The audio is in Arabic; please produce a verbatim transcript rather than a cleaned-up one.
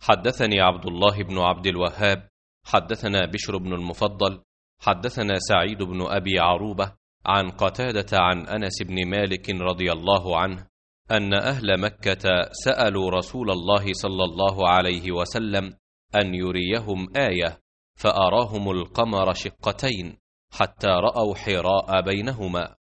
حدثني عبد الله بن عبد الوهاب حدثنا بشر بن المفضل حدثنا سعيد بن أبي عروبة عن قتادة عن أنس بن مالك رضي الله عنه أن أهل مكة سألوا رسول الله صلى الله عليه وسلم أن يريهم آية، فأراهم القمر شقتين حتى رأوا حراء بينهما،